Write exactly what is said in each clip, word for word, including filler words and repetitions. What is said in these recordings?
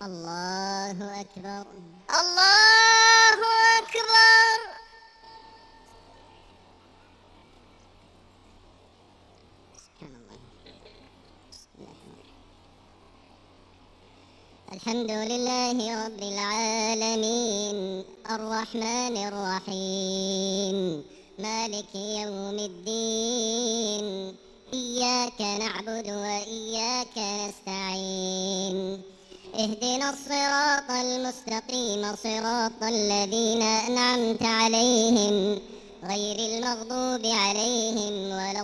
الله أكبر الله أكبر. سبحان الله. الحمد لله رب العالمين الرحمن الرحيم مالك يوم الدين إياك نعبد وإياك نستعين اهدنا الصراط المستقيم صراط الذين أنعمت عليهم غير المغضوب عليهم ولا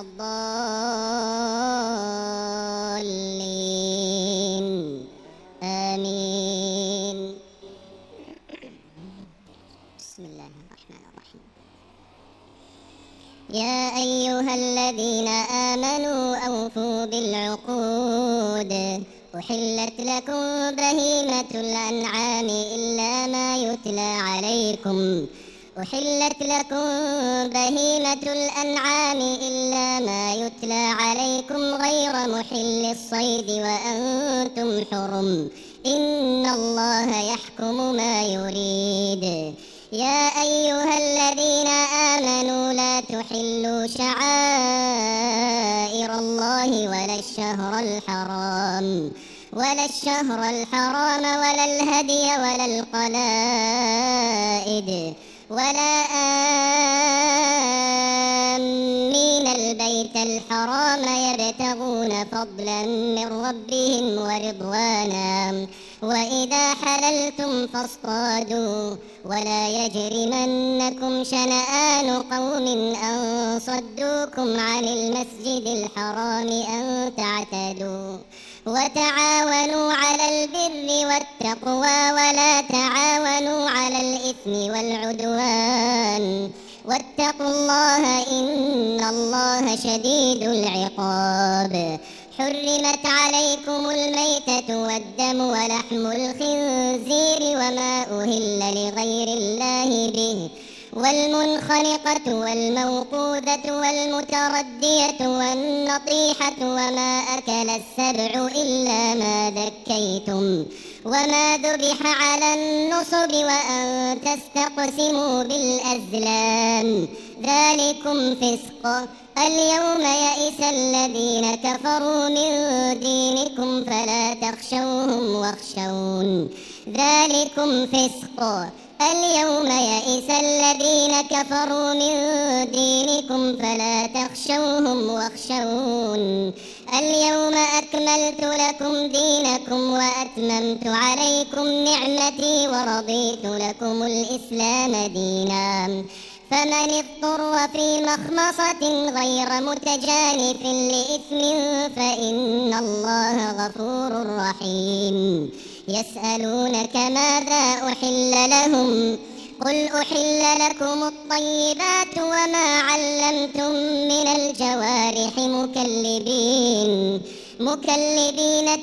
الضالين آمين. بسم الله الرحمن الرحيم. يا أيها الذين آمنوا أوفوا بالعقود أحلت لكم بهيمة الأنعام إلا ما يتلى عليكم أحلت لكم بهيمة الأنعام إلا ما يتلى عليكم غير محل الصيد وأنتم حرم إن الله يحكم ما يريد. يا أيها الذين آمنوا لا تحلوا شعائر الله ولا الشهر الحرام ولا الشهر الحرام ولا الهدي ولا القلائد ولا آمين البيت الحرام يبتغون فضلا من ربهم ورضوانا وإذا حللتم فاصطادوا ولا يجرمنكم شنآن قوم أن صدوكم عن المسجد الحرام أن تعتدوا وتعاونوا على البر والتقوى ولا تعاونوا على الإثم والعدوان واتقوا الله إن الله شديد العقاب. حرمت عليكم الميتة والدم ولحم الخنزير وما أهل لغير الله به والمنخنقة والموقوذة والمتردية والنطيحة وما أكل السبع إلا ما ذكيتم وما ذبح على النصب وأن تستقسموا بالأزلام ذلكم فسق. اليوم يئس الذين كفروا من دينكم فلا تخشوهم واخشون ذلكم فسق. اليوم يئس الذين كفروا من دينكم فلا تخشوهم واخشون اليوم أكملت لكم دينكم وأتممت عليكم نعمتي ورضيت لكم الإسلام دينا فمن اضطر في مخمصة غير متجانف لإثم فإن الله غفور رحيم. يسألونك ماذا أحل لهم قل أحل لكم الطيبات وما علمتم من الجوارح مكلبين مكلبين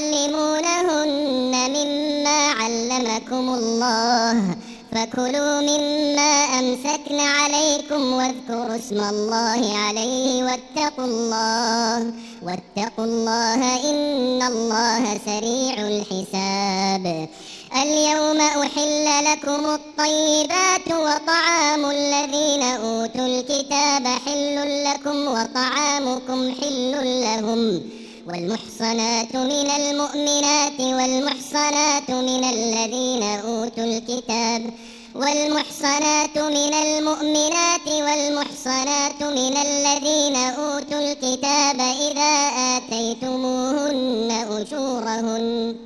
تعلمونهن مما علمكم الله فكلوا مما أمسكن عليكم واذكروا اسم الله عليه واتقوا الله واتقوا الله إن الله سريع الحساب. اليوم أحل لكم الطيبات وطعام الذين أوتوا الكتاب حل لكم وطعامكم حل لهم والمحصنات من المؤمنات والمحصنات من الذين أوتوا الكتاب والمحصنات من المؤمنات والمحصنات من الذين أوتوا الكتاب إذا آتيتموهن أجورهن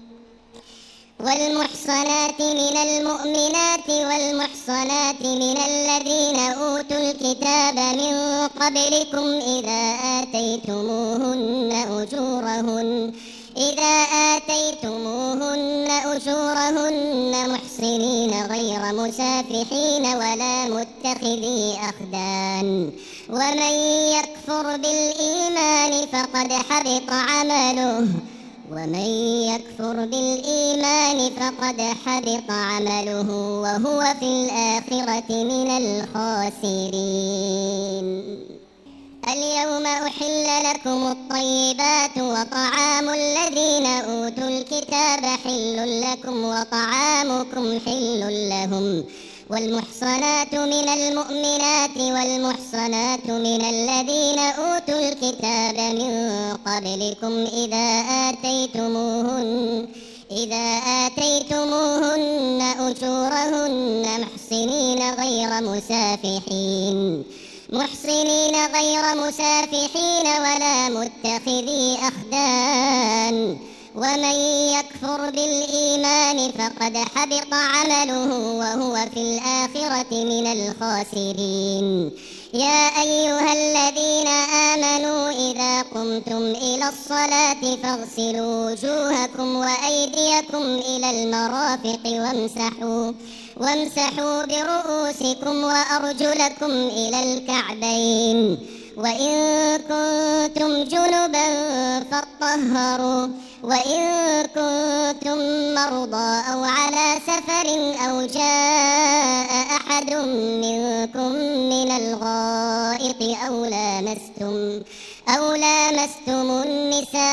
والمحصنات من المؤمنات والمحصنات من الذين أوتوا الكتاب من قبلكم إذا آتيتموهن أجورهن إذا آتيتموهن أجورهن محصنين غير مسافحين ولا متخذي أخدان ومن يكفر بالإيمان فقد حبط عمله ومن يكفر بالإيمان فقد حبط عمله وهو في الآخرة من الخاسرين. اليوم أحل لكم الطيبات وطعام الذين أوتوا الكتاب حل لكم وطعامكم حل لهم والمحصنات من المؤمنات والمحصنات من الذين أوتوا الكتاب من قبلكم إذا آتيتموهن إذا آتيتموهن أجورهن محصنين غير مسافحين محصنين غير مسافحين ولا متخذي أخدان ومن يكفر بالإيمان فقد حبط عمله وهو في الآخرة من الخاسرين. يا أيها الذين آمنوا إذا قمتم إلى الصلاة فاغسلوا وجوهكم وأيديكم إلى المرافق وامسحوا وامسحوا برؤوسكم وأرجلكم إلى الكعبين وإن كنتم جنبا فاطهروا وإن كنتم مرضى أو على سفر أو جاء أحد منكم من الغائط أو لامستم أو لامستم النساء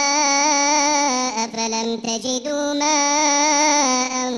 فلم تجدوا ماء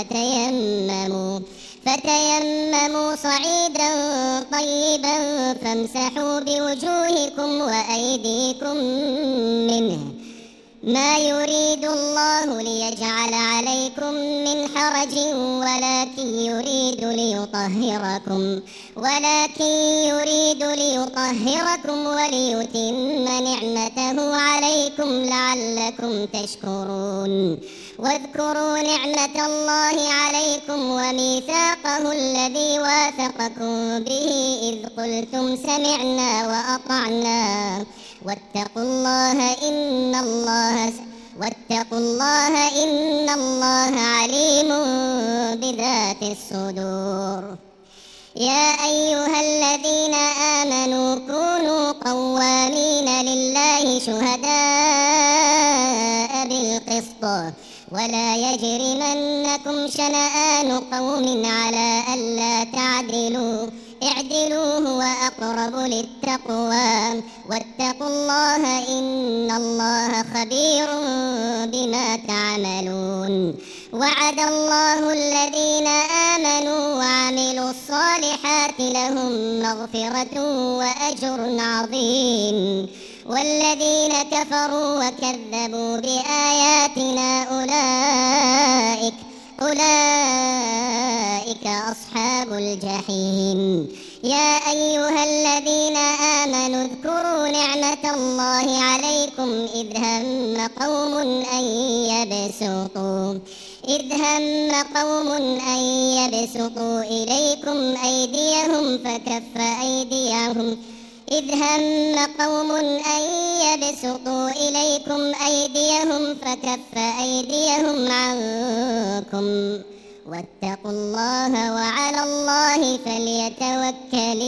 فتيمموا فتيمموا صعيدا طيبا فامسحوا بوجوهكم وأيديكم منه ما يريد الله ليجعل عليكم من حرج ولكن يريد ليطهركم ولكن يريد ليطهركم وليتم نعمته عليكم لعلكم تشكرون. واذكروا نعمة الله عليكم وميثاقه الذي واثقكم به إذ قلتم سمعنا وأطعنا واتقوا الله إن الله واتقوا الله إن الله عليم بذات الصدور. يا أيها الذين آمنوا كونوا قوامين لله شهداء بالقسط ولا يجرمنكم شنآن قوم على ألا تعدلوا اعدلوا هو أقرب للتقوى واتقوا الله إن الله خبير بما تعملون. وعد الله الذين آمنوا وعملوا الصالحات لهم مغفرة وأجر عظيم والذين كفروا وكذبوا بآياتنا أولئك أولئك أصحاب الجحيم. يا أيها الذين آمنوا اذكروا نعمة الله عليكم إذ هم قوم أن يبسطوا إذ هم قوم أن يبسطوا إليكم أيديهم فكف أيديهم إذ هم قوم أن يبسطوا إليكم أيديهم فكف أيديهم عنكم واتقوا الله وعلى الله فليتوكل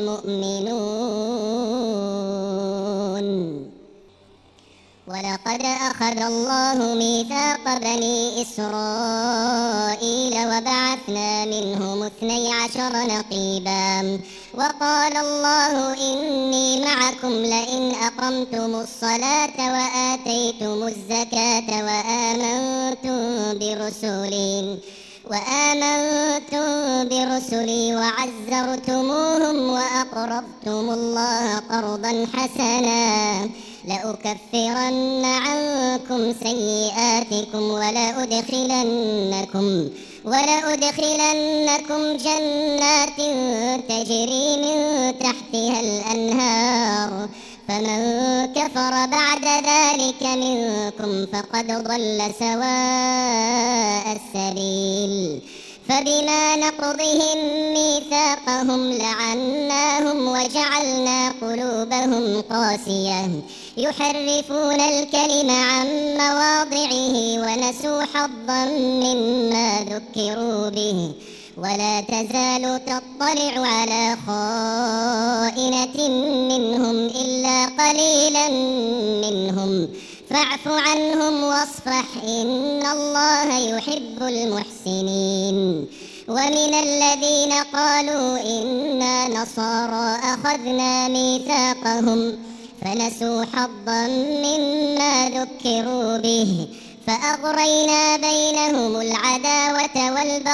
المؤمنون. ولقد أخذ الله ميثاق بني إسرائيل وبعثنا منهم اثني عشر نقيبا وقال الله إني معكم لئن أقمتم الصلاة وآتيتم الزكاة وآمنتم برسلي وآمنتم برسلي وعزرتموهم وأقرضتم الله قرضا حسنا لأكفرن عنكم سيئاتكم ولأدخلنكم ولأدخلنكم جنات تجري من تحتها الأنهار فمن كفر بعد ذلك منكم فقد ضل سواء السبيل. فبما نقضهم ميثاقهم لعناهم وجعلنا قلوبهم قاسية يحرفون الكلم عن مواضعه ونسوا حظا مما ذكروا به ولا تزال تطلع على خائنة منهم إلا قليلا منهم فاعف عنهم واصفح إن الله يحب المحسنين. ومن الذين قالوا إنا نصارى أخذنا ميثاقهم فنسوا حظا مما ذكروا به فأغرينا بينهم العداوة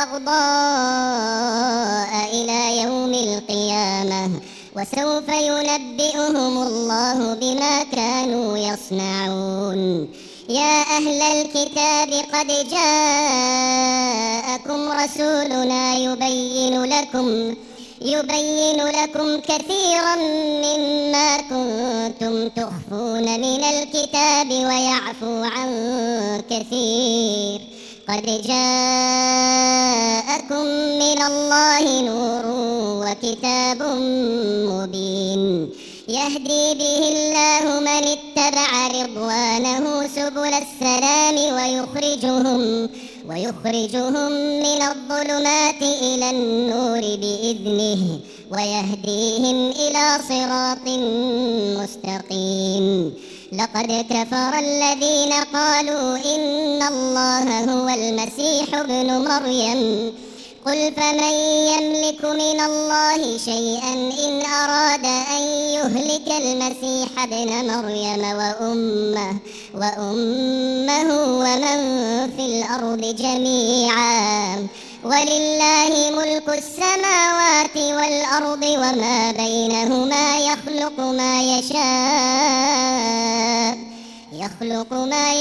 والبغضاء إلى يوم القيامة وسوف ينبئهم الله بما كانوا يصنعون. يا أهل الكتاب قد جاءكم رسولنا يبين لكم يبين لكم كثيرا مما كنتم تخفون من الكتاب ويعفو عن كثير. قد جاءكم من الله نور وكتاب مبين يهدي به الله من اتبع رضوانه سبل السلام ويخرجهم ويخرجهم من الظلمات إلى النور بإذنه ويهديهم إلى صراط مستقيم. لقد كفر الذين قالوا إن الله هو المسيح ابن مريم قل فمن يملك من الله شيئا إن أراد أن يهلك المسيح ابن مريم وأمه, وأمه ومن في الأرض جميعا ولله ملك السماوات والأرض وما بينهما يخلق ما يشاء يخلق ما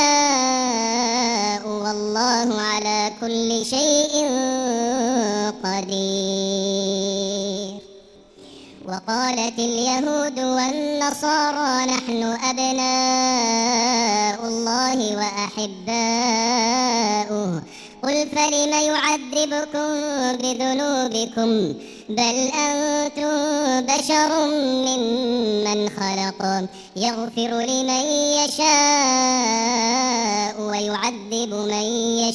يشاء والله على كل شيء قدير. وقالت اليهود والنصارى نحن أبناء الله وأحباؤه قل فلم يعذبكم بذنوبكم بل أنتم بشر ممن خلق يغفر لمن يشاء ويعذب من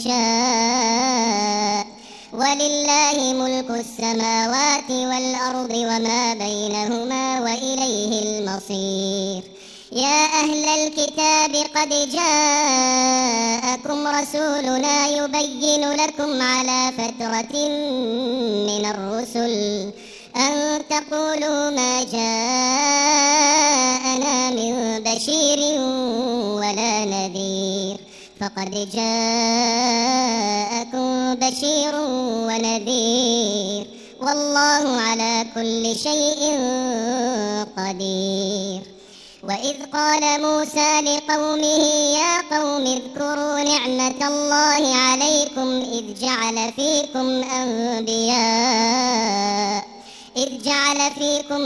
يشاء ولله ملك السماوات والأرض وما بينهما وإليه المصير. يا أهل الكتاب قد جاءكم رسولنا يبين لكم على فترة من الرسل أن تقولوا ما جاءنا من بشير ولا نذير فقد جاءكم بشير ونذير والله على كل شيء قدير. وإذ قال موسى لقومه يا قوم اذكروا نعمة الله عليكم إذ جعل فيكم أنبياء إذ جعل فيكم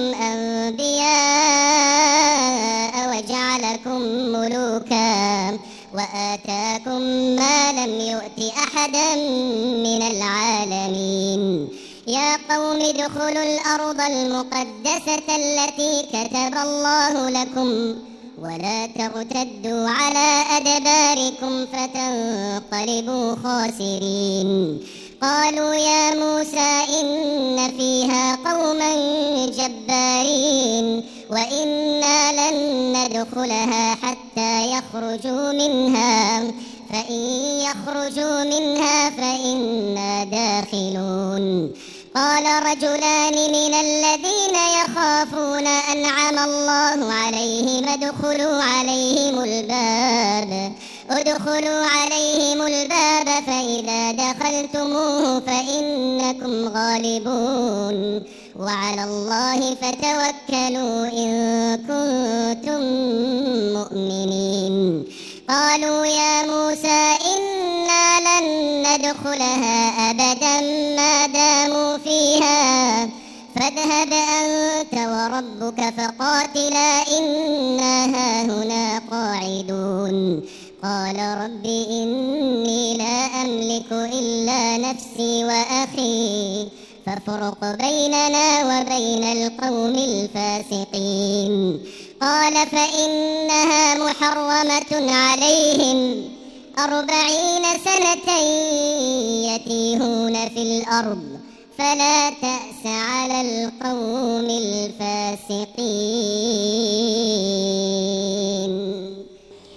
أنبياء وجعلكم ملوكا وآتاكم ما لم يؤت أحدا من العالمين. يا قوم ادخلوا الأرض المقدسة التي كتب الله لكم ولا ترتدوا على أدباركم فتنقلبوا خاسرين. قالوا يا موسى إن فيها قوما جبارين وإنا لن ندخلها حتى يخرجوا منها فإن يخرجوا منها فإنا داخلون. قال رجلان من الذين يخافون أنعم الله عليهم ادخلوا عليهم الباب ادخلوا عليهم الباب فإذا دخلتموه فإنكم غالبون وعلى الله فتوكلوا إن كنتم مؤمنين. قالوا يا موسى إنا لن ندخلها أبدا ما داموا فيها فاذهب أنت وربك فقاتلا إنا هاهنا قاعدون. قال رب إني لا أملك إلا نفسي وأخي فافرق بيننا وبين القوم الفاسقين. قال فإنها محرمة عليهم أربعين سنة يتيهون في الأرض فلا تأس على القوم الفاسقين.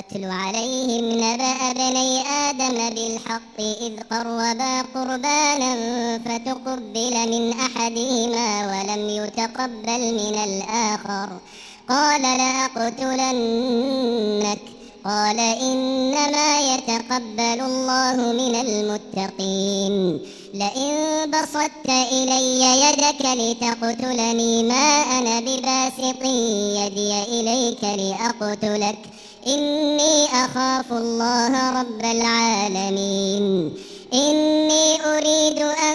واتل عليهم نبأ ابني آدم بالحق إذ قربا قربانا فتقبل من أحدهما ولم يتقبل من الآخر قال لأقتلنك قال إنما يتقبل الله من المتقين لئن بسطت إلي يدك لتقتلني ما أنا بباسط يدي إليك لأقتلك إني أخاف الله رب العالمين إني أريد أن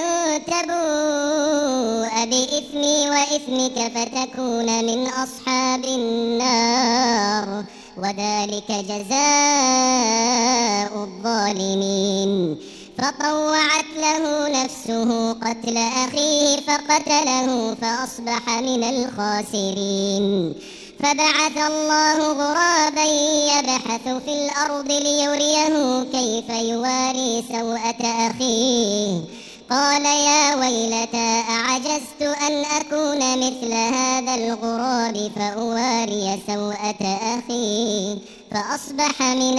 تبوء بإثمي وإثمك فتكون من أصحاب النار وذلك جزاء الظالمين فطوعت له نفسه قتل أخيه فقتله فأصبح من الخاسرين فبعث الله غرابا يبحث في الأرض ليريه كيف يواري سوءة أخيه قال يا ويلتى أعجزت أن أكون مثل هذا الغراب فأواري سوءة أخي فأصبح من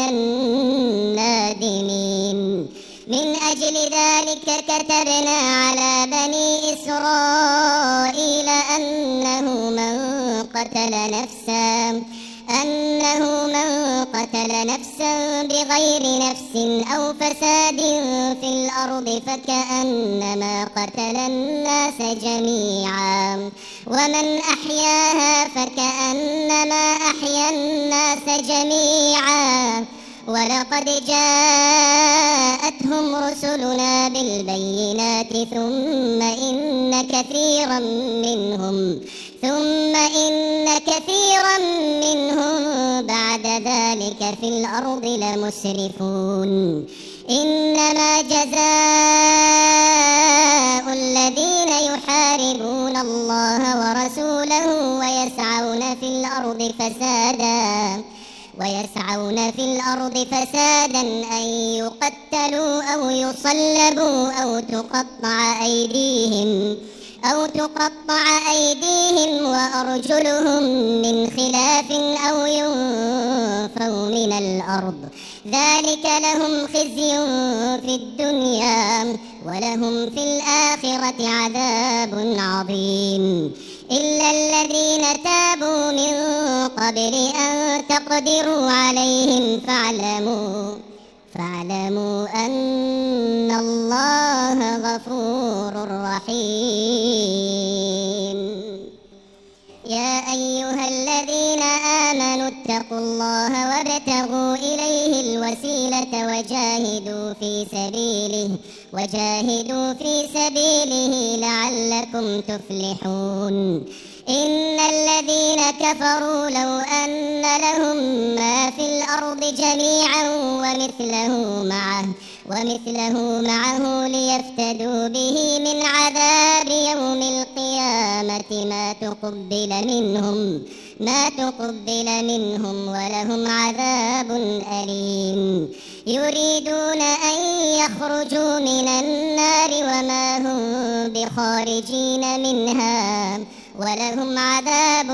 النادمين من أجل ذلك كتبنا على بني إسرائيل أنه من قتل نفسا أنه من قتل نفسا بغير نفس أو فساد في الأرض فكأنما قتل الناس جميعا ومن أحياها فكأنما أحيا الناس جميعا ولقد جاءتهم رسلنا بالبينات ثم إن كثيرا منهم ثم إن كثيرا منهم بعد ذلك في الأرض لمسرفون إنما جزاء الذين يحاربون الله ورسوله ويسعون في الأرض فسادا ويسعون في الأرض فسادا أن يقتلوا أو يصلبوا أو تقطع أيديهم أو تقطع أيديهم وأرجلهم من خلاف أو ينفوا من الأرض ذلك لهم خزي في الدنيا ولهم في الآخرة عذاب عظيم إلا الذين تابوا من قبل أن تقدروا عليهم فاعلموا فاعلموا أن الله غفور رحيم يا أيها الذين آمنوا اتقوا الله وابتغوا إليه الوسيلة وجاهدوا في سبيله وجاهدوا في سبيله لعلكم تفلحون إن الذين كفروا لو أن لهم ما في الأرض جميعا ومثله معه ومثله معه ليفتدوا به من عذاب يوم القيامة ما تقبل منهم ما تقبل منهم ولهم عذاب أليم يريدون أن يخرجوا من النار وما هم بخارجين منها ولهم عذاب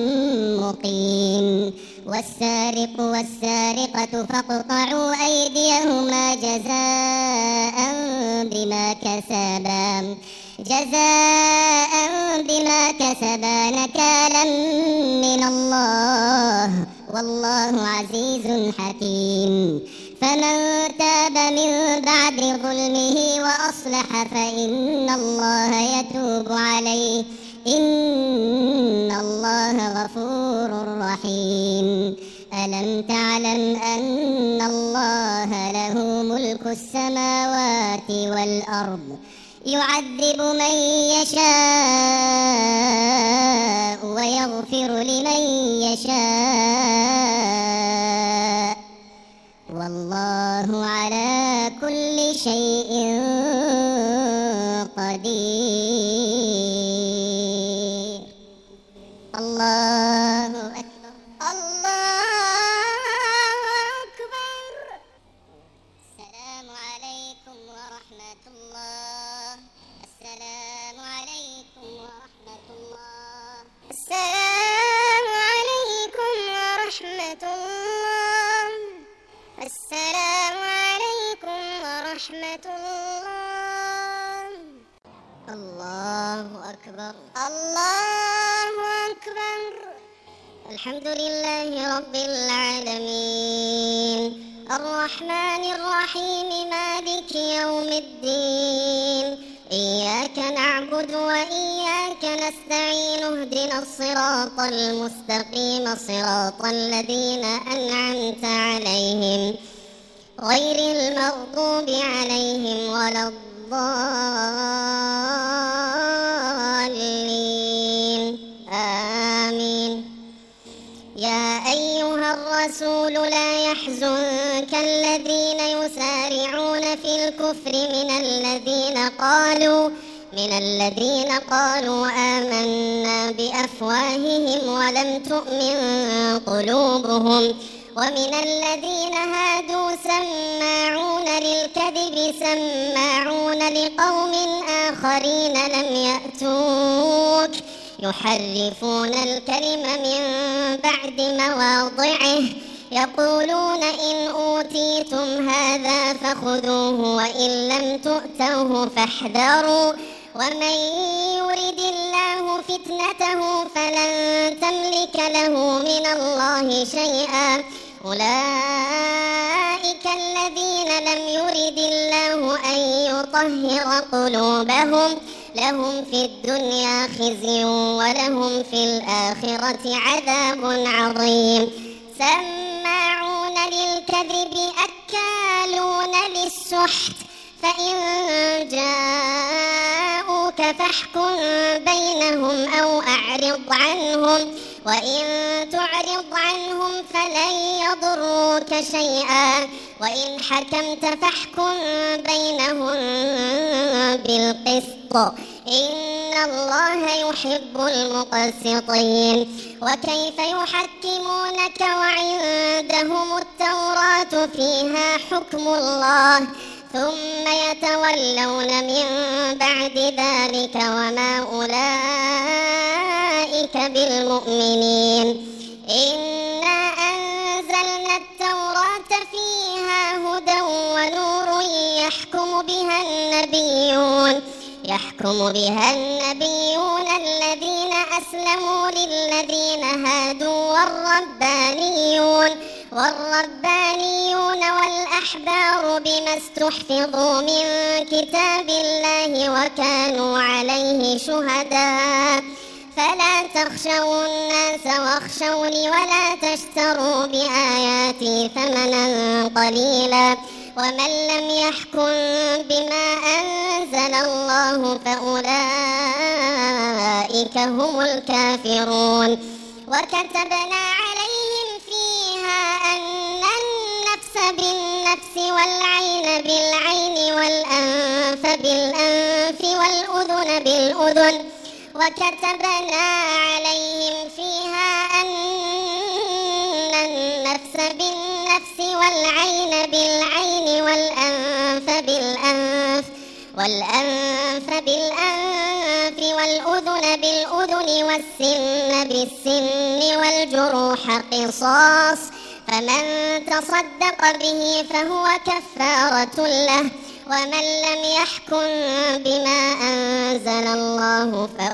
مقيم والسارق والسارقة فاقطعوا أيديهما جزاء بما كسبا جزاء بما كسبا نكالا من الله والله عزيز حكيم فمن تاب من بعد ظلمه وأصلح فإن الله يتوب عليه إن الله غفور رحيم ألم تعلم أن الله له ملك السماوات والأرض يعذب من يشاء ويغفر لمن يشاء والله على كل شيء قدير الله أكبر الله أكبر السلام عليكم ورحمة الله السلام عليكم ورحمة الله السلام عليكم ورحمة الله الله أكبر الله أكبر. الحمد لله رب العالمين الرحمن الرحيم مالك يوم الدين إياك نعبد وإياك نستعين اهدنا الصراط المستقيم صراط الذين أنعمت عليهم غير المغضوب عليهم ولا الضالين آمين. يا أيها الرسول لا يحزنك الذين يسارعون في الكفر من الذين قالوا من الذين قالوا آمنا بأفواههم ولم تؤمن قلوبهم ومن الذين هادوا سماعون للكذب سماعون لقوم آخرين لم يأتوك يحرفون الكلم من بعد مواضعه يقولون إن أوتيتم هذا فخذوه وإن لم تؤتوه فاحذروا ومن يرد الله فتنته فلن تملك له من الله شيئا أولئك الذين لم يرد الله أن يطهر قلوبهم لهم في الدنيا خزي ولهم في الآخرة عذاب عظيم. سماعون للكذب أكالون للسحت فإن جاءوك فاحكم بينهم أو أعرض عنهم وإن تعرض عنهم فلن يضروك شيئا وإن حكمت فاحكم بينهم بالقسط إن الله يحب المقسطين. وكيف يحكمونك وعندهم التوراة فيها حكم الله ثم يتولون من بعد ذلك وما أولئك بالمؤمنين. إنا أنزلنا التوراة فيها هدى ونور يحكم بها النبيون يحكم بها النبيون الذين أسلموا للذين هادوا والربانيون والربانيون والأحبار بما استحفظوا من كتاب الله وكانوا عليه شهداء فلا تخشوا الناس واخشوني ولا تشتروا بآياتي ثمنا قليلا ومن لم يحكم بما أنزل الله فأولئك هم الكافرون. وكتبنا عليهم فيها أن النفس بالنفس والعين بالعين والأنف بالأنف والأذن بالأذن وكتبنا عليهم فيها أن النفس بالنفس والعين بالعين والأنف بالأنف والأنف بالأنف والأذن بالأذن والسن بالسن والجروح قصاص فمن تصدق به فهو كفارة له ومن لم يحكم بما أنزل الله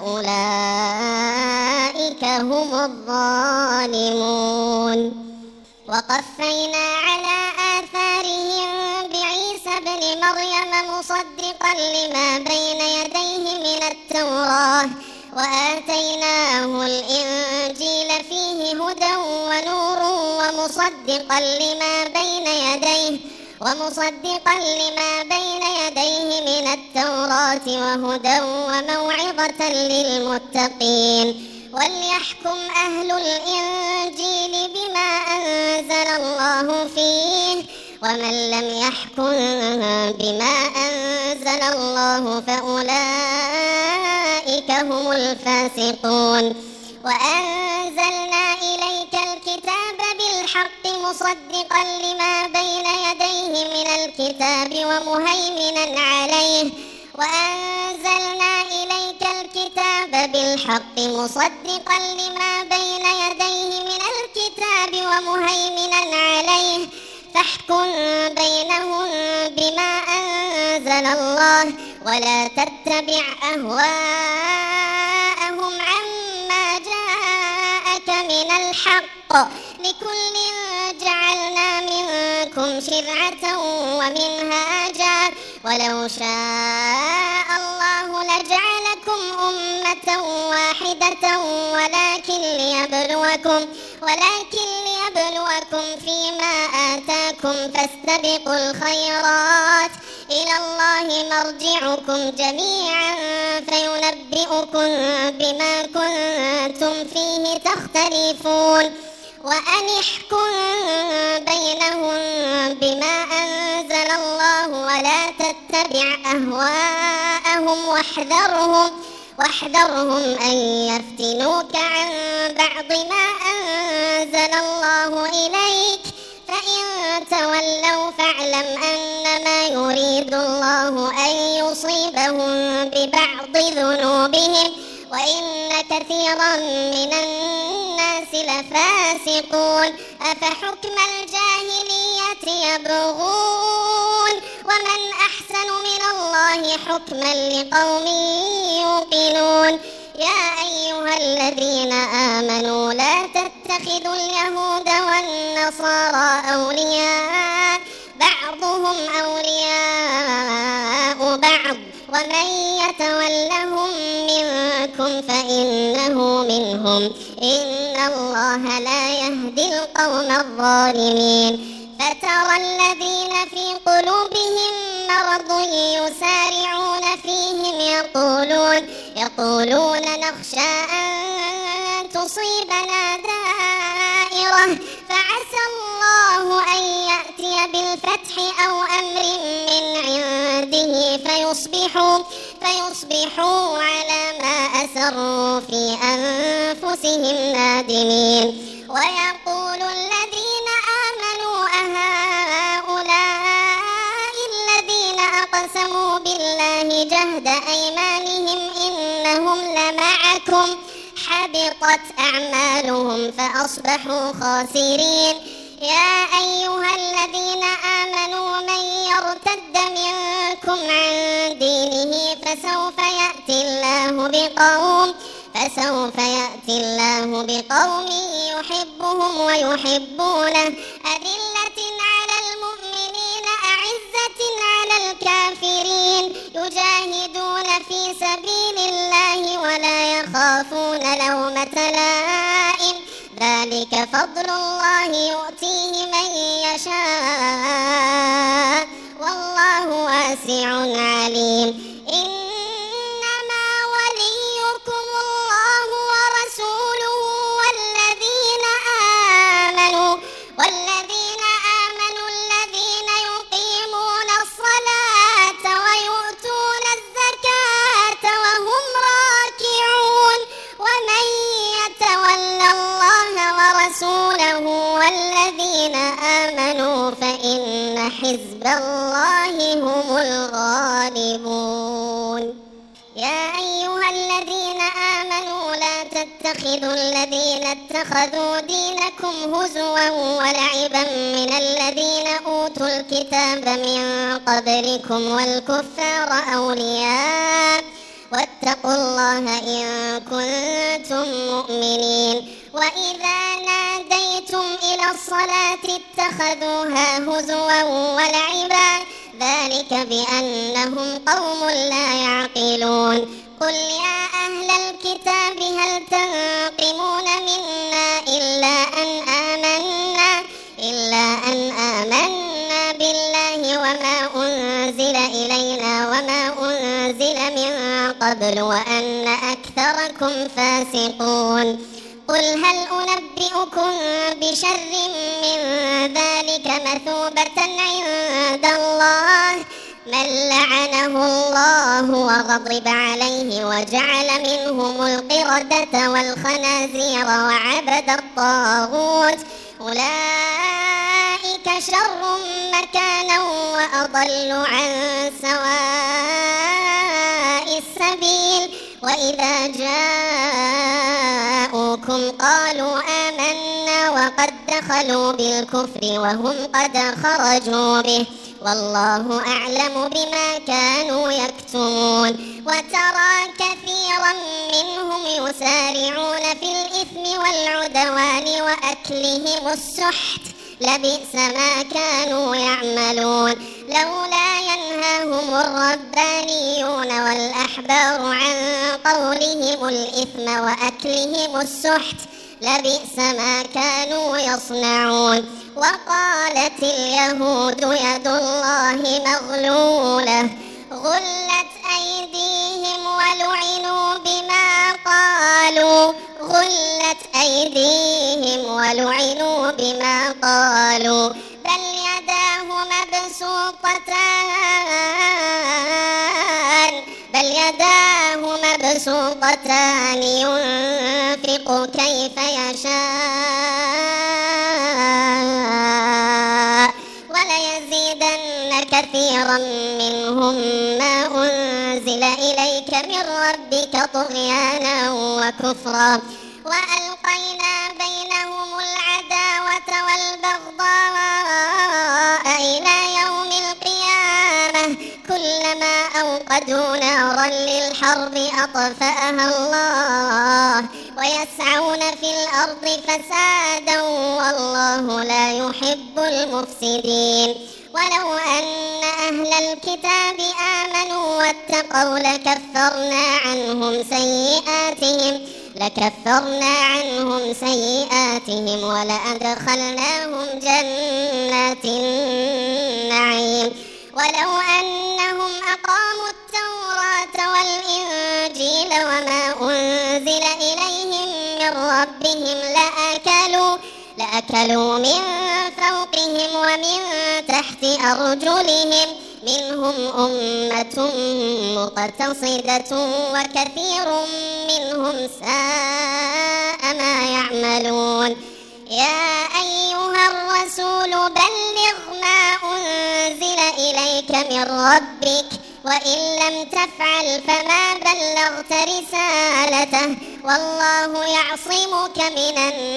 فأولئك هم الظالمون. وقفينا على آثارهم بعيسى ابن مريم مصدقا لما بين يديه من التوراة وآتيناه الإنجيل فيه هدى ونور ومصدقا لما بين يديه ومصدقا لما بين يديه من التوراة وهدى وموعظة للمتقين. وليحكم أهل الإنجيل بما أنزل الله فيه ومن لم يحكم بما أنزل الله فأولئك هم الفاسقون. وأنزلنا إليك الكتاب بالحق مصدقا لما بين يديه من الكتاب ومهيمنا عليه وأنزلنا إليك الكتاب بالحق مصدقا لما بين يديه من الكتاب ومهيمنا عليه فاحكم بينهم بما أنزل الله ولا تتبع أهواءهم عما جاءك من الحق لكل جعلنا منكم شرعة ومنهاجا ولو شاء الله لجعلكم أمة واحدة ولكن ليبلوكم ولكن ليبلوكم فيما آتاكم فاستبقوا الخيرات إلى الله مرجعكم جميعا فينبئكم بما كنتم فيه تختلفون وأن احكم بينهم بما أنزل الله ولا تتبع أهواءهم واحذرهم واحذرهم أن يفتنوك عن بعض ما أنزل الله إليك فإن تولوا فاعلم أنما يريد الله أن يصيبهم ببعض ذنوبهم وإن كثيرا من الناس لفاسقون أفحكم الجاهلية يبغون ومن أحسن من الله حكما لقوم يوقنون يا أيها الذين آمنوا لا تتخذوا اليهود والنصارى أولياء بعضهم أولياء بعض ومن يتولهم منكم فإنه منهم إن الله لا يهدي القوم الظالمين فترى الذين في قلوبهم مرض يسارعون فيهم يقولون يقولون نخشى أن تصيبنا دائرة فعسى الله أن يأتي بالفتح أو أمر من عنده فيصبحوا فيصبحوا على ما أسروا في أنفسهم نادمين ويقول الذين آمنوا أهؤلاء الذين أقسموا بالله جهد أيمانهم إنهم لمعكم حبطت أعمالهم فأصبحوا خاسرين يا أيها الذين آمنوا من يرتد منكم عن دينه فسوف يأتي الله بقوم فسوف يأتي الله بقوم يحبهم ويحبونه أذلة على المؤمنين أعزة على الكافرين يجاهدون في سبيل الله ولا يخافون لومة لائم ذلك فضل الله يؤتيه من يشاء والله واسع عليم إنما وليكم الله ورسوله والذين آمنوا والذين آمنوا الذين يقيمون الصلاة ويؤتون الزكاة وهم راكعون ومن يتول الله ورسوله والذين آمنوا فإن حزب الله هم الغالبون يا أيها الذين آمنوا لا تتخذوا الذين اتخذوا دينكم هزوا ولعبا من الذين أوتوا الكتاب من قبلكم والكفار أولياء واتقوا الله إن كنتم مؤمنين وإذا ناديتم إلى الصلاة اتخذوها هزوا ولعبا ذلك بأنهم قوم لا يعقلون قل يا أهل الكتاب هل تنقمون منا إلا أن آمنا إلا أن آمنا بالله وما أنزل إلينا وما أنزل من قبل وأن أكثركم فاسقون قل هل أنبئكم بشر من ذلك مثوبة عند الله من لعنه الله وغضب عليه وجعل منهم القردة والخنازير وعبد الطاغوت أولئك شر مكانا وأضل عن سواء السبيل وإذا جاءوكم قالوا آمنا وقد دخلوا بالكفر وهم قد خرجوا به والله أعلم بما كانوا يكتمون وترى كثيرا منهم يسارعون في الإثم والعدوان وأكلهم السحت لبئس ما كانوا يعملون لولا ينهاهم الربانيون والأحبار عن قولهم الإثم وأكلهم السحت لبئس ما كانوا يصنعون وقالت اليهود يد الله مغلولة غلت أيديهم ولعنوا بما قالوا غلت أيديهم ولعنوا بما قالوا بل يداه مبسوطتان بل يداه مبسوطتان ينفق كيف يشاء وليزيدن كثيرا منهم ما أنزل إليك من ربك طغيانا وكفرا وألقينا بينهم العداوة والبغضاء إلى يوم القيامة كلما أوقدوا نارا للحرب أطفأها الله ويسعون في الأرض فسادا والله لا يحب المفسدين ولو أن أهل الكتاب آمنوا واتقوا لكفرنا عنهم سيئاتهم لكفرنا عنهم سيئاتهم ولأدخلناهم جنات النعيم ولو أنهم أقاموا التوراة والإنجيل وما أنزل إليهم من ربهم لأكلوا لأكلوا من فوقهم ومن تحت أرجلهم منهم أمة مقتصدة وكثير منهم ساء ما يعملون يا أيها الرسول بلغ ما أنزل إليك من ربك وإن لم تفعل فما بلغت رسالته والله يعصمك من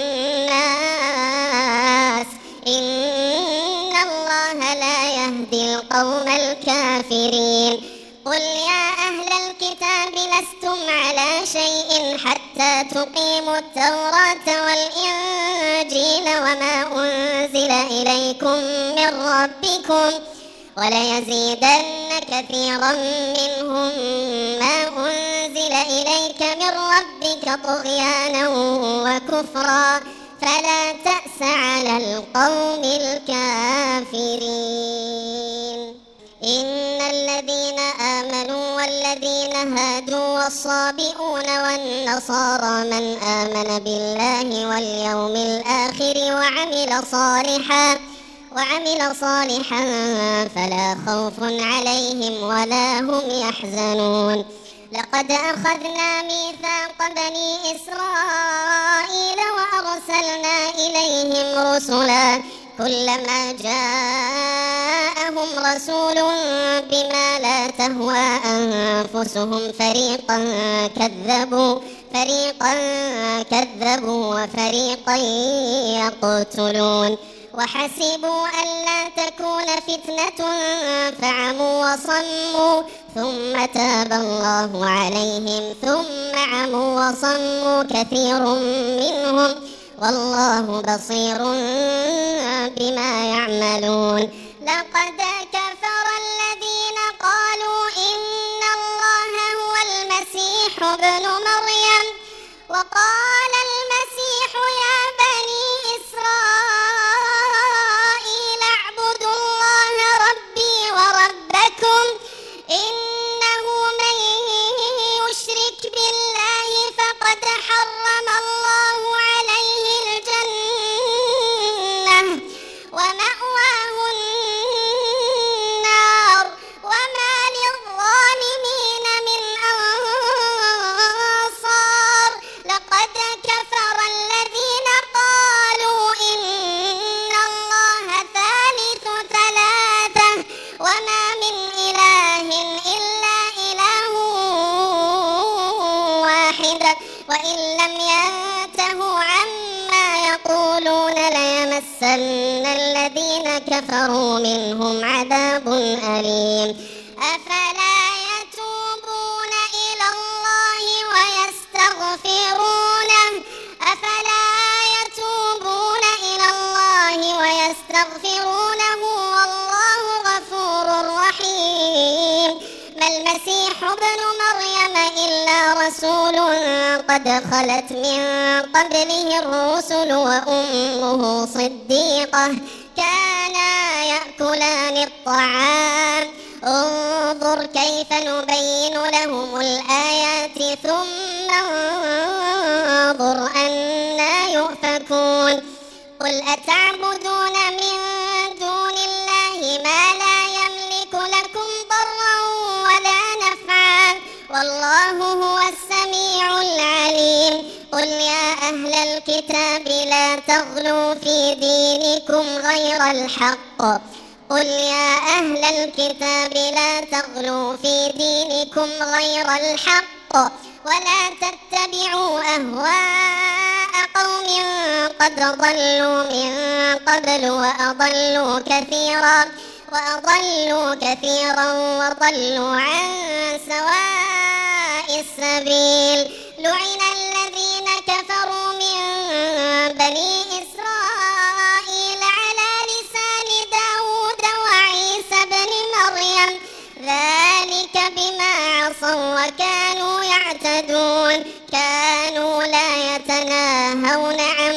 الناس إن الله لا يهدي القوم الكافرين قل يا أهل الكتاب لستم على شيء حتى تقيموا التوراة والإنجيل وما أنزل إليكم من ربكم وليزيدن كثيرا منهم ما أنزل إليك من ربك طغيانا وكفرا فلا تأس على القوم الكافرين إن الذين آمنوا والذين هادوا والصابئون والنصارى من آمن بالله واليوم الآخر وعمل صالحا وعمل صالحا فلا خوف عليهم ولا هم يحزنون لقد أخذنا ميثاق بني إسرائيل وأرسلنا إليهم رسلا كلما جاءهم رسول بما لا تهوى أنفسهم فريقا كذبوا فريقا كذبوا وفريقا يقتلون وحسبوا ألا تكون فتنة فعموا وصموا ثم تاب الله عليهم ثم عموا وصموا كثير منهم والله بصير بما يعملون لقد كفر الذين قالوا إن الله هو المسيح ابن مريم وقال المسيح يا بني إسرائيل اعبدوا الله ربي وربكم إنه من يشرك بالله فقد حرم الله عليه الجنة ومأواه النار وما للظالمين من أنصار لقد كفر الذين قالوا إن الله ثالث ثلاثة وما من إله إلا إله واحد وإن لم ينتهوا عما يقولون ليمسن الذين كفروا منهم عذاب أليم. أفلا يتوبون إلى الله ويستغفرونه أفلا يتوبون إلى الله ويستغفرونه والله غفور رحيم. ما المسيح ابن مريم إلا رسول قد خلت من قبله الرسل وأمه صديقة كانا يأكلان الطعام انظر كيف نبين لهم الآيات ثم انظر أنا يؤفكون. قل أتعبدون من دون الله ما لا يملك لكم ضرا ولا نفعا والله هو السميع العليم. قل يا أهل الكتاب لا تغلوا في دينكم غير الحق قل يا أهل الكتاب لا تغلوا في دينكم غير الحق ولا تتبعوا أهواء قوم قد ضلوا من قبل وأضلوا كثيرا وأضلوا كثيرا وضلوا عن سواء السبيل. لعن الذين كفروا من بني إسرائيل على لسان داود وعيسى بن مريم ذلك بما عصوا وكانوا يعتدون كانوا لا يتناهون عن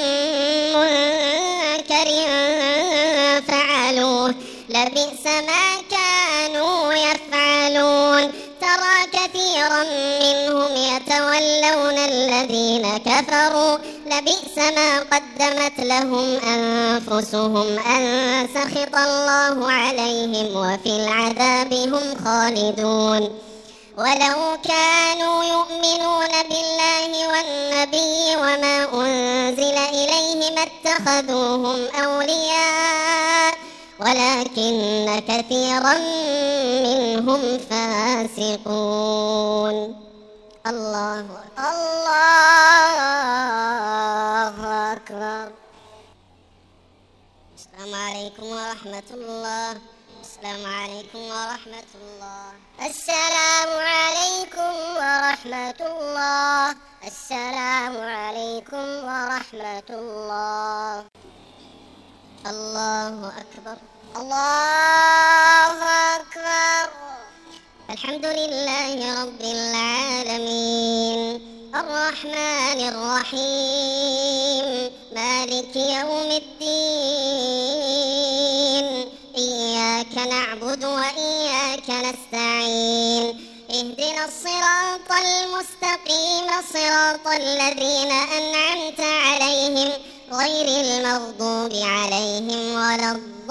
منكر فعلوه لبئس ما كانوا يفعلون. ترى كثيرا منهم يتولون الذين كفروا لبئس ما قدمت لهم أنفسهم أن سخط الله عليهم وفي العذاب هم خالدون. ولو كانوا يؤمنون بالله والنبي وما أنزل إليه ما اتخذوهم أولياء ولكن كثيرا منهم فاسقون. الله الله أكبر. السلام عليكم ورحمة الله. السلام عليكم ورحمة الله. السلام عليكم ورحمة الله. السلام عليكم ورحمة الله. الله أكبر. الله أكبر. الحمد لله رب العالمين الرحمن الرحيم مالك يوم الدين إياك نعبد وإياك نستعين اهدنا الصراط المستقيم صراط الذين أنعمت عليهم غير المغضوب عليهم ولا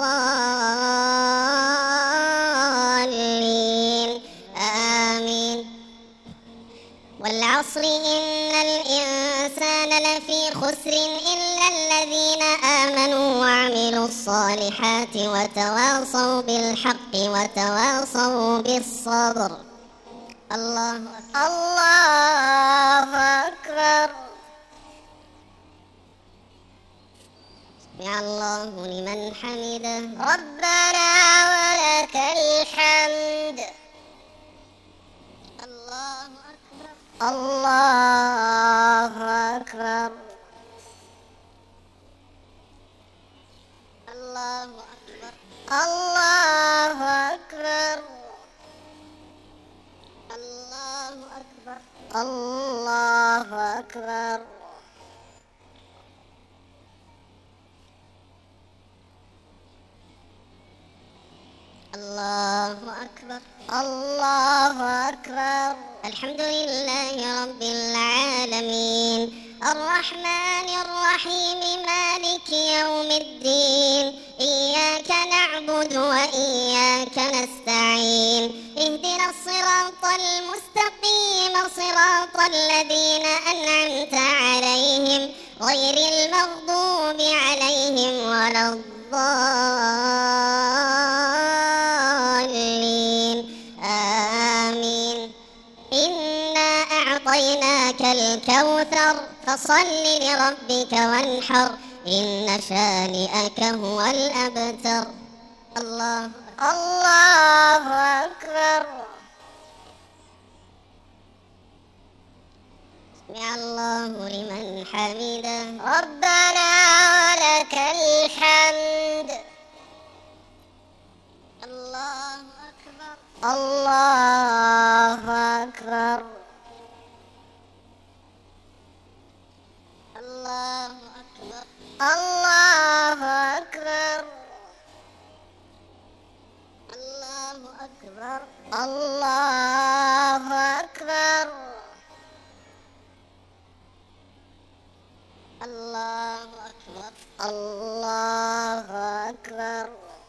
الضالين آمين. والعصر إن الإنسان لفي خسر إلا الذين آمنوا وعملوا الصالحات وتواصوا بالحق وتواصوا بالصبر. الله أكبر. الله أكبر. سمع الله لمن حمده ربنا ولك الحمد. الله أكبر. الله أكبر. الله أكبر. الله أكبر. الله أكبر. الله أكبر. الله أكبر. الله أكبر. الحمد لله رب العالمين الرحمن الرحيم مالك يوم الدين إياك نعبد وإياك نستعين اهدنا الصراط المستقيم صراط الذين أنعمت عليهم غير المغضوب عليهم ولا الضالين آمين. إنا أعطيناك الكوثر فصل لربك وانحر إن شانئك هو الأبتر. الله الله أكبر. سمع الله لمن حمده. ربنا ولك الحمد. الله أكبر. الله أكبر. الله أكبر. الله أكبر. الله أكبر. الله أكبر. الله أكبر. الله أكبر.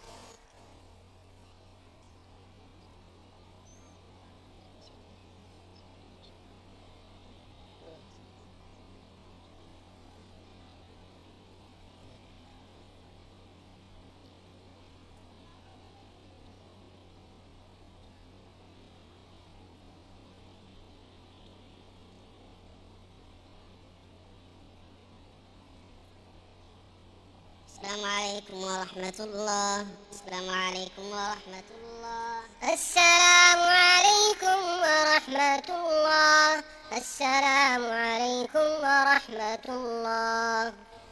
السلام عليكم ورحمة الله. السلام عليكم ورحمة الله. السلام عليكم ورحمة الله. السلام عليكم ورحمة الله.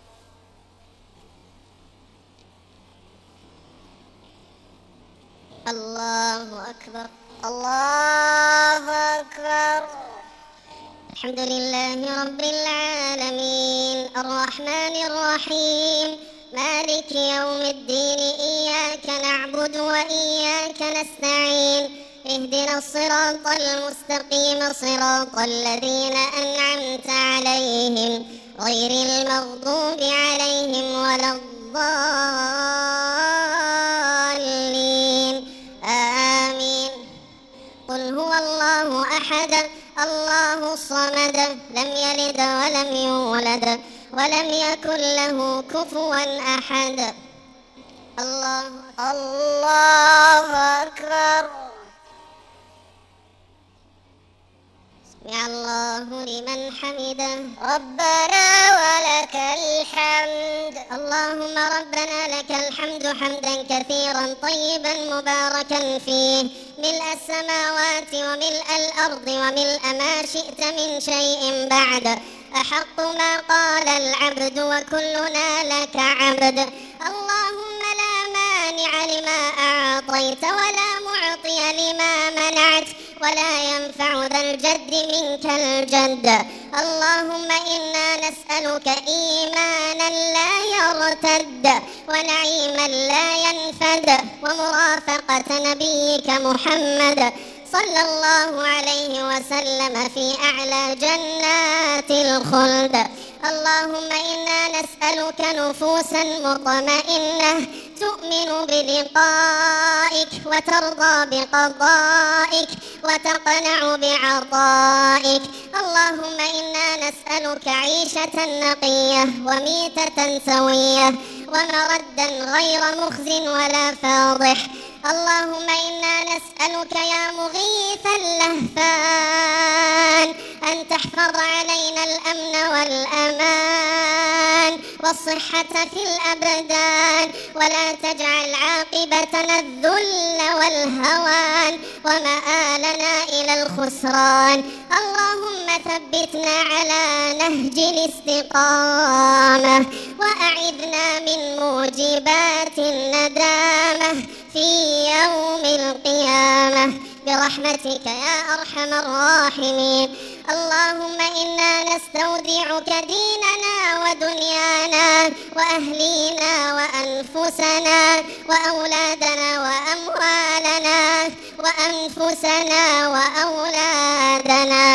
الله أكبر. الله أكبر. الحمد لله رب العالمين الرحمن الرحيم مالك يوم الدين إياك نعبد وإياك نستعين اهدنا الصراط المستقيم صراط الذين أنعمت عليهم غير المغضوب عليهم ولا الضالين آمين. قل هو الله أحد الله الصمد لم يلد ولم يولد ولم يكن له كفوا أحد. الله الله أكبر. سمع الله لمن حمده. ربنا ولك الحمد. اللهم ربنا لك الحمد حمدا كثيرا طيبا مباركا فيه ملء السماوات وملء الأرض وملء ما شئت من شيء بعد أحق ما قال العبد وكلنا لك عبد. اللهم لا مانع لما أعطيت ولا معطي لما منعت ولا ينفع ذا الجد منك الجد. اللهم إنا نسألك إيمانا لا يرتد ونعيما لا ينفد ومرافقة نبيك محمد صلى الله عليه وسلم في أعلى جنات الخلد. اللهم إنا نسألك نفوسا مطمئنة تؤمن بلقائك وترضى بقضائك وتقنع بعطائك. اللهم إنا نسألك عيشة نقية وميتة سوية ومردا غير مخز ولا فاضح. اللهم إنا نسألك يا مغيث اللهفان أن تحفظ علينا الأمن والأمان والصحة في الأبدان ولا تجعل عاقبتنا الذل والهوان ومآلنا إلى الخسران. اللهم ثبتنا على نهج الاستقامة وأعذنا من موجبات الندامة في يوم القيامة برحمتك يا أرحم الراحمين. اللهم إنا نستودعك ديننا ودنيانا وأهلينا وأنفسنا وأولادنا وأموالنا وأنفسنا وأولادنا.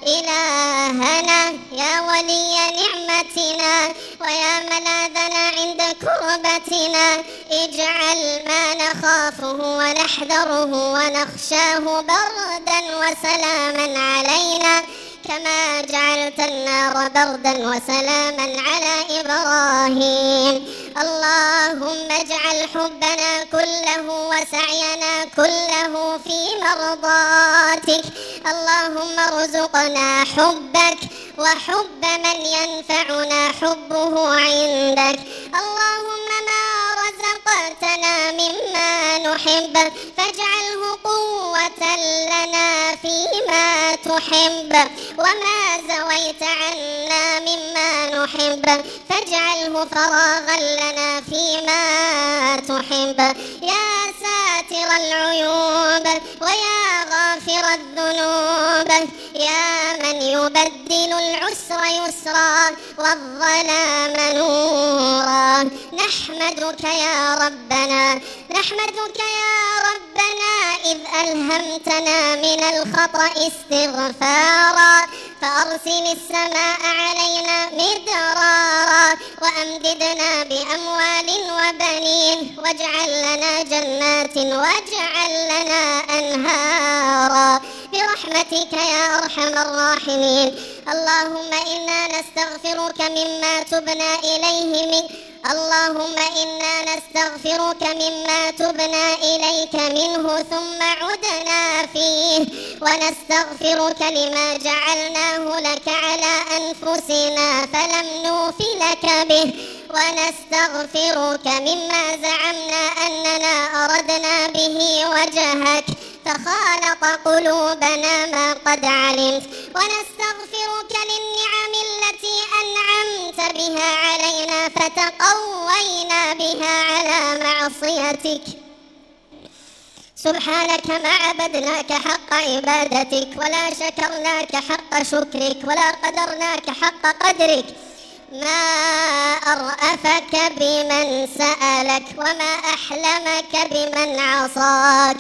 إلهنا يا ولي نعمتنا ويا ملاذنا عند كربتنا اجعل ما نخافه ونحذره ونخشاه بردا وسلاما علينا كما جعلت النار بردا وسلاما على إبراهيم. اللهم اجعل حبنا كله وسعينا كله في مرضاتك. اللهم ارزقنا حبك وحب من ينفعنا حبه عندك. اللهم ما رزقنا أعطيتنا مما نحب فاجعله قوة لنا فيما تحب، وما زويت عنا مما نحب فاجعله فراغا لنا فيما تحب. يا ساتر العيوب ويا غافر الذنوب، يا من يبدل العسر يسرا والظلام نورا، نحمدك يا ربنا نحمدك يا ربنا إذ ألهمتنا من الخطأ استغفارا، فأرسل السماء علينا مدرارا وأمددنا بأموال وبنين، واجعل لنا جنات واجعل لنا أنهارا برحمتك يا أرحم الراحمين. اللهم إنا نستغفرك مما تبنا إليه من اللهم إنا نستغفرك مما تبنا إليك منه ثم عدنا فيه، ونستغفرك لما جعلناه لك على أنفسنا فلم نوف لك به، ونستغفرك مما زعمنا أننا أردنا به وجهك فخالط قلوبنا ما قد علمت، ونستغفرك للنعم التي أنعمت بها علينا فتقوينا بها على معصيتك. سبحانك ما عبدناك حق عبادتك ولا شكرناك حق شكرك ولا قدرناك حق قدرك، ما أرأفك بمن سألك وما أحلمك بمن عصاك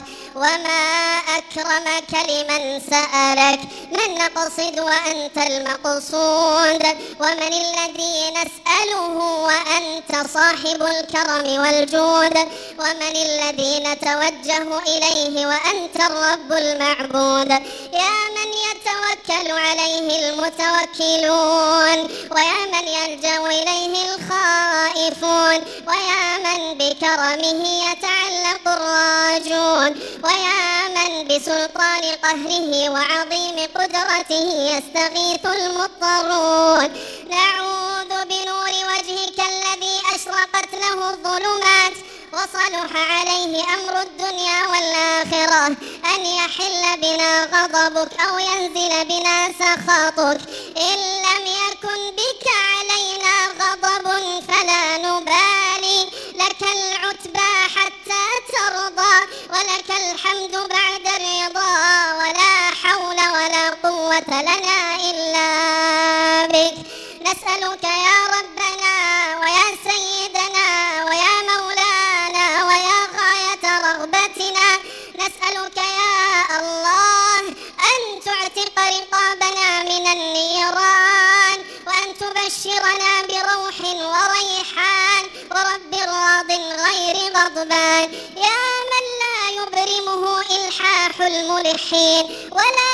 وما أكرمك لمن سألك، من نقصد وأنت المقصود، ومن الذي نسأله وأنت صاحب الكرم والجود، ومن الذي نتوجه إليه وأنت الرب المعبود. يا من يتوكل عليه المتوكلون، ويا من يلجأ إليه الخائفون، ويا من بكرمه يتعلق الراجون، ويا من بسلطان قهره وعظيم قدرته يستغيث المضطرون. نعوذ بنور وجهك الذي أشرقت له الظلمات وصلح عليه أمر الدنيا والآخرة أن يحل بنا غضبك أو ينزل بنا سخطك. إن لم يكن بك علينا غضب فلا نبالي، لك العتبى حتى ترضى ولك الحمد بعد الرضا، ولا حول ولا قوة لنا إلا بك. نسألك يا ربنا ويا سيدنا ويا مولانا ويا غاية رغبتنا، نسألك يا الله أن تعتق رقابنا من النيران، وأن تبشرنا بروح وريحان ورب راض غير غضبان، يا من لا يبرمه إلحاح الملحين ولا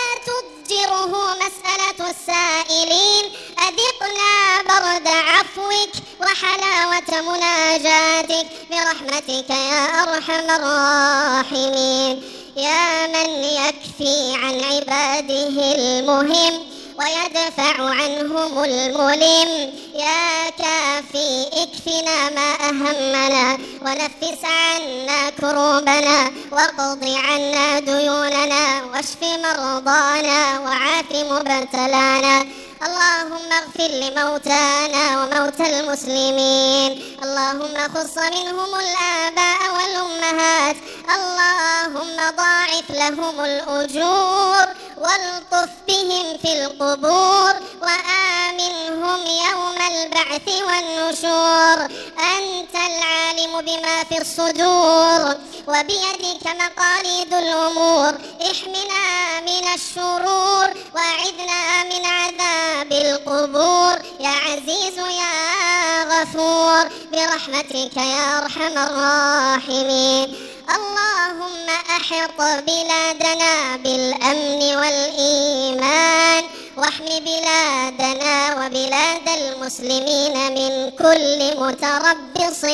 تضجره مسألة السائلين. أذقنا برد عفوك وحلاوة مناجاتك برحمتك يا أرحم الراحمين. يا من يكفي عن عباده المهم ويدفع عنهم الملم، يا كافي اكفنا ما أهمنا ونفس عنا كروبنا واقض عنا ديوننا واشف مرضانا وعاف مبتلانا. اللهم اغفر لموتانا وموتى المسلمين، اللهم خص منهم الآباء والأمهات، اللهم ضاعف لهم الأجور والطف بهم في القبور وآمنهم يوم البعث والنشور. أنت العالم بما في الصدور وبيدك مقاليد الأمور، احمنا من الشرور وأعذنا من عذاب القبور يا عزيز يا غفور برحمتك يا أرحم الراحمين. اللهم أحط بلادنا بالأمن والإيمان، واحم بلادنا وبلاد المسلمين من كل متربص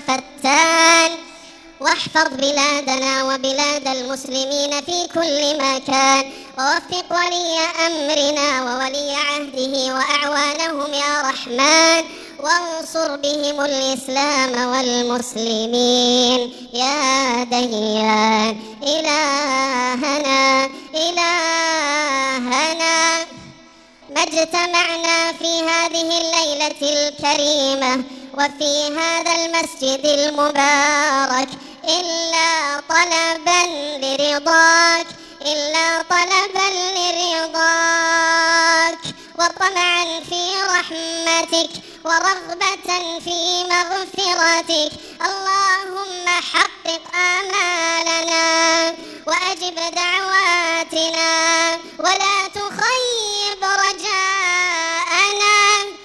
وفتان، واحفظ بلادنا وبلاد المسلمين في كل مكان، ووفق ولي أمرنا وولي عهده وأعوانهم يا رحمن، وانصر بهم الإسلام والمسلمين يا ديان إلهنا إلهنا. ما اجتمعنا في هذه الليلة الكريمة وفي هذا المسجد المبارك إلا طلبا لرضاك إلا طلبا لرضاك وطمعا في رحمتك ورغبة في مغفرتك. اللهم حقق آمالنا وأجب دعواتنا ولا تخيب رجاءنا.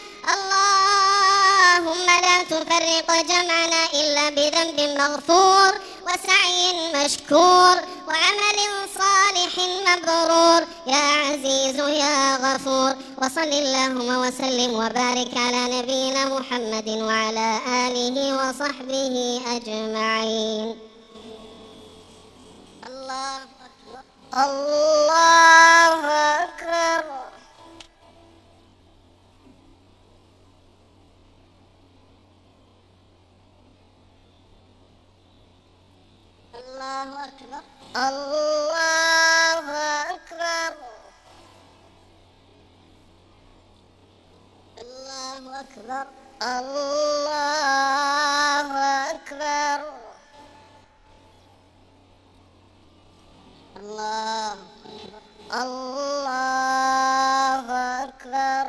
اللهم لا تفرق جمعنا إلا بذنب مغفور وسعي مشكور وعمل صالح مبرور يا عزيز يا غفور. وصل اللهم وسلم وبارك على نبينا محمد وعلى آله وصحبه أجمعين. الله أكبر الله أكبر. الله أكبر الله أكبر. الله أكبر الله أكبر. الله الله أكبر.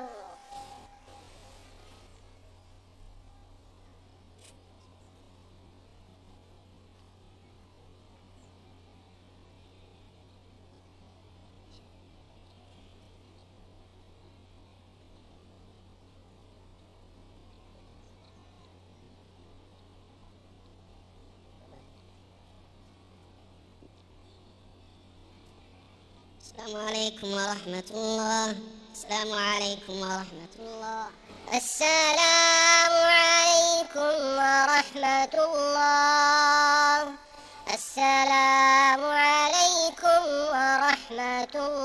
السلام عليكم ورحمة الله. السلام عليكم ورحمة الله. السلام عليكم ورحمة الله. السلام عليكم ورحمة الله.